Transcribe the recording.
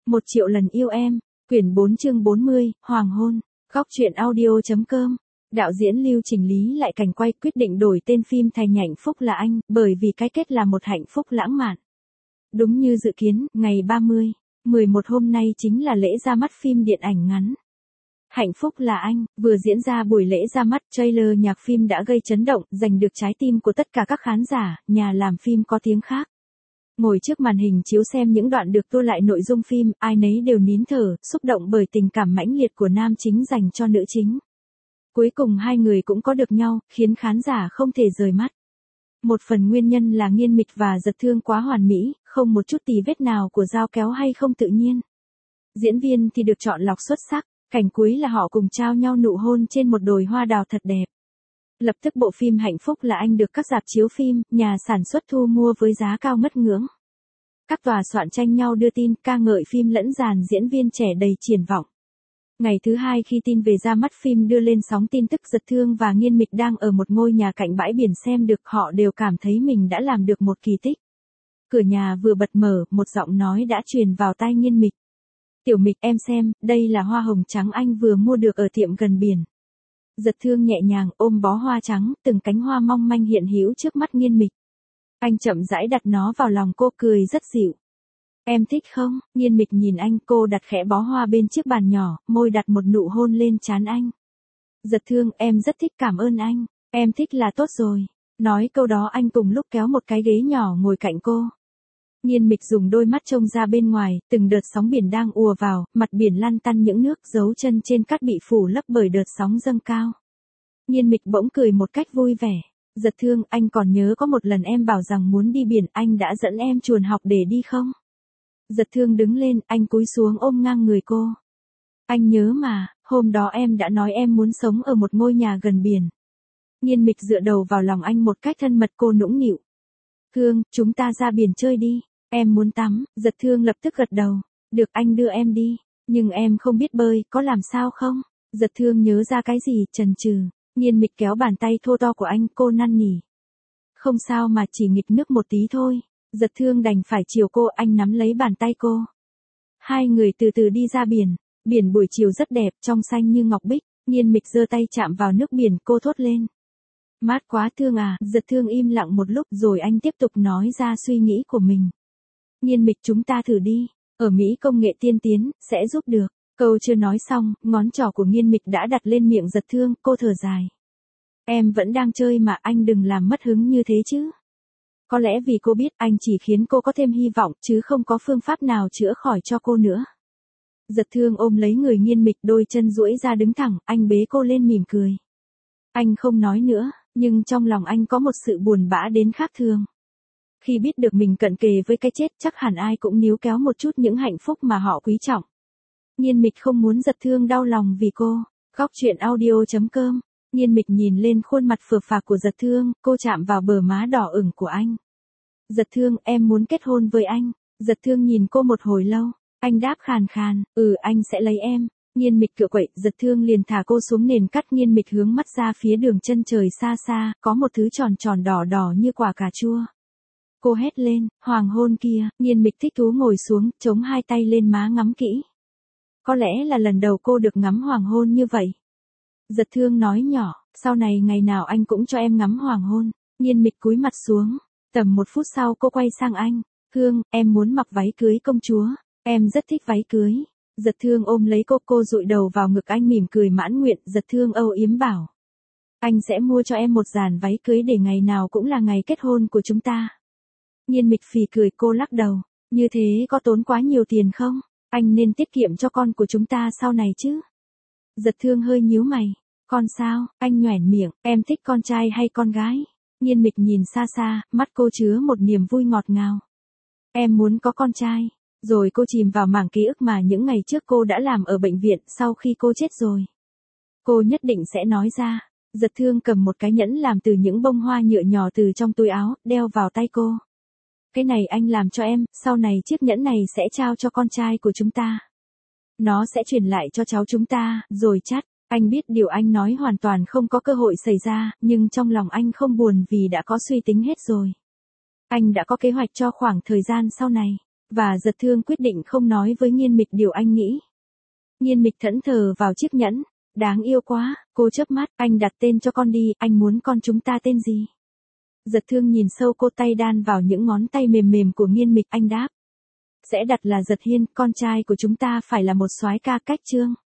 1 triệu lần yêu em. Quyển 4 chương 40, Hoàng hôn. Góc truyện audio.com. Đạo diễn Lưu Trình Lý lại cảnh quay quyết định đổi tên phim thành Hạnh phúc là anh, bởi vì cái kết là một hạnh phúc lãng mạn. Đúng như dự kiến, ngày 30/11 hôm nay chính là lễ ra mắt phim điện ảnh ngắn. Hạnh phúc là anh, vừa diễn ra buổi lễ ra mắt, trailer nhạc phim đã gây chấn động, giành được trái tim của tất cả các khán giả, nhà làm phim có tiếng khác. Ngồi trước màn hình chiếu xem những đoạn được tua lại nội dung phim, ai nấy đều nín thở, xúc động bởi tình cảm mãnh liệt của nam chính dành cho nữ chính. Cuối cùng hai người cũng có được nhau, khiến khán giả không thể rời mắt. Một phần nguyên nhân là Nghiên Mịch và Giật Thương quá hoàn mỹ, không một chút tì vết nào của dao kéo hay không tự nhiên. Diễn viên thì được chọn lọc xuất sắc, cảnh cuối là họ cùng trao nhau nụ hôn trên một đồi hoa đào thật đẹp. Lập tức bộ phim Hạnh phúc là anh được các rạp chiếu phim, nhà sản xuất thu mua với giá cao ngất ngưỡng. Các tòa soạn tranh nhau đưa tin, ca ngợi phim lẫn dàn diễn viên trẻ đầy triển vọng. Ngày thứ hai khi tin về ra mắt phim đưa lên sóng tin tức, Giật Thương và Nghiên Mịch đang ở một ngôi nhà cạnh bãi biển xem được, họ đều cảm thấy mình đã làm được một kỳ tích. Cửa nhà vừa bật mở, một giọng nói đã truyền vào tai Nghiên Mịch. "Tiểu Mịch, em xem, đây là hoa hồng trắng anh vừa mua được ở tiệm gần biển." Giật Thương nhẹ nhàng ôm bó hoa trắng, từng cánh hoa mong manh hiện hữu trước mắt Nghiên Mịch. Anh chậm rãi đặt nó vào lòng cô, cười rất dịu. "Em thích không?" Nghiên Mịch nhìn anh, cô đặt khẽ bó hoa bên chiếc bàn nhỏ, môi đặt một nụ hôn lên trán anh. "Giật Thương, em rất thích, cảm ơn anh. Em thích là tốt rồi." Nói câu đó anh cùng lúc kéo một cái ghế nhỏ ngồi cạnh cô. Nghiên Mịch dùng đôi mắt trông ra bên ngoài, từng đợt sóng biển đang ùa vào, mặt biển lăn tăn những nước, dấu chân trên cát bị phủ lấp bởi đợt sóng dâng cao. Nghiên Mịch bỗng cười một cách vui vẻ. "Giật Thương, anh còn nhớ có một lần em bảo rằng muốn đi biển, anh đã dẫn em chuồn học để đi không?" Giật Thương đứng lên, anh cúi xuống ôm ngang người cô. "Anh nhớ mà, hôm đó em đã nói em muốn sống ở một ngôi nhà gần biển." Nghiên Mịch dựa đầu vào lòng anh một cách thân mật, cô nũng nịu. "Thương, chúng ta ra biển chơi đi. Em muốn tắm." Giật Thương lập tức gật đầu. "Được, anh đưa em đi. Nhưng em không biết bơi, có làm sao không?" Giật Thương nhớ ra cái gì, chần chừ. Nghiên Mịch kéo bàn tay thô to của anh, cô năn nỉ. "Không sao mà, chỉ nghịch nước một tí thôi." Giật Thương đành phải chiều cô, anh nắm lấy bàn tay cô. Hai người từ từ đi ra biển. Biển buổi chiều rất đẹp, trong xanh như ngọc bích. Nghiên Mịch giơ tay chạm vào nước biển, cô thốt lên. "Mát quá Thương à." Giật Thương im lặng một lúc rồi anh tiếp tục nói ra suy nghĩ của mình. "Nghiên Mịch, chúng ta thử đi. Ở Mỹ công nghệ tiên tiến, sẽ giúp được." Câu chưa nói xong, ngón trỏ của Nghiên Mịch đã đặt lên miệng Giật Thương, cô thở dài. "Em vẫn đang chơi mà, anh đừng làm mất hứng như thế chứ." Có lẽ vì cô biết anh chỉ khiến cô có thêm hy vọng, chứ không có phương pháp nào chữa khỏi cho cô nữa. Giật Thương ôm lấy người Nghiên Mịch, đôi chân duỗi ra đứng thẳng, anh bế cô lên mỉm cười. Anh không nói nữa, nhưng trong lòng anh có một sự buồn bã đến khác thường. Khi biết được mình cận kề với cái chết, chắc hẳn ai cũng níu kéo một chút những hạnh phúc mà họ quý trọng. Nghiên Mịch không muốn Giật Thương đau lòng vì cô. Góc truyện audio.com. Nghiên Mịch nhìn lên khuôn mặt phờ phạc của Giật Thương, cô chạm vào bờ má đỏ ửng của anh. "Giật Thương, em muốn kết hôn với anh." Giật Thương nhìn cô một hồi lâu. Anh đáp khàn khàn, anh sẽ lấy em." Nghiên Mịch cựa quậy, Giật Thương liền thả cô xuống nền cát. Nghiên Mịch hướng mắt ra phía đường chân trời xa xa, có một thứ tròn tròn đỏ đỏ như quả cà chua. Cô hét lên, "Hoàng hôn kia." Nghiên Mịch thích thú ngồi xuống, chống hai tay lên má ngắm kỹ. Có lẽ là lần đầu cô được ngắm hoàng hôn như vậy. Giật Thương nói nhỏ, "Sau này ngày nào anh cũng cho em ngắm hoàng hôn." Nghiên Mịch cúi mặt xuống. Tầm 1 phút sau cô quay sang anh. "Thương, em muốn mặc váy cưới công chúa. Em rất thích váy cưới." Giật Thương ôm lấy cô dụi đầu vào ngực anh mỉm cười mãn nguyện. Giật Thương âu yếm bảo. "Anh sẽ mua cho em một dàn váy cưới để ngày nào cũng là ngày kết hôn của chúng ta." Nghiên Mịch phì cười, cô lắc đầu. "Như thế có tốn quá nhiều tiền không? Anh nên tiết kiệm cho con của chúng ta sau này chứ." Giật Thương hơi nhíu mày. "Con sao?" Anh nhoẻn miệng. "Em thích con trai hay con gái?" Nghiên Mịch nhìn xa xa, mắt cô chứa một niềm vui ngọt ngào. "Em muốn có con trai." Rồi cô chìm vào mảng ký ức mà những ngày trước cô đã làm ở bệnh viện sau khi cô chết rồi. Cô nhất định sẽ nói ra. Giật Thương cầm một cái nhẫn làm từ những bông hoa nhựa nhỏ từ trong túi áo, đeo vào tay cô. "Cái này anh làm cho em, sau này chiếc nhẫn này sẽ trao cho con trai của chúng ta. Nó sẽ truyền lại cho cháu chúng ta." Rồi chắt. Anh biết điều anh nói hoàn toàn không có cơ hội xảy ra, nhưng trong lòng anh không buồn vì đã có suy tính hết rồi. Anh đã có kế hoạch cho khoảng thời gian sau này. Và Giật Thương quyết định không nói với Nhiên Mịch điều anh nghĩ. Nhiên Mịch thẫn thờ vào chiếc nhẫn. Đáng yêu quá, cô chớp mắt, anh đặt tên cho con đi, anh muốn con chúng ta tên gì? Giật Thương nhìn sâu cô, tay đan vào những ngón tay mềm mềm của Nhiên Mịch, anh đáp. Sẽ đặt là Giật Hiên, con trai của chúng ta phải là một soái ca cách Trương.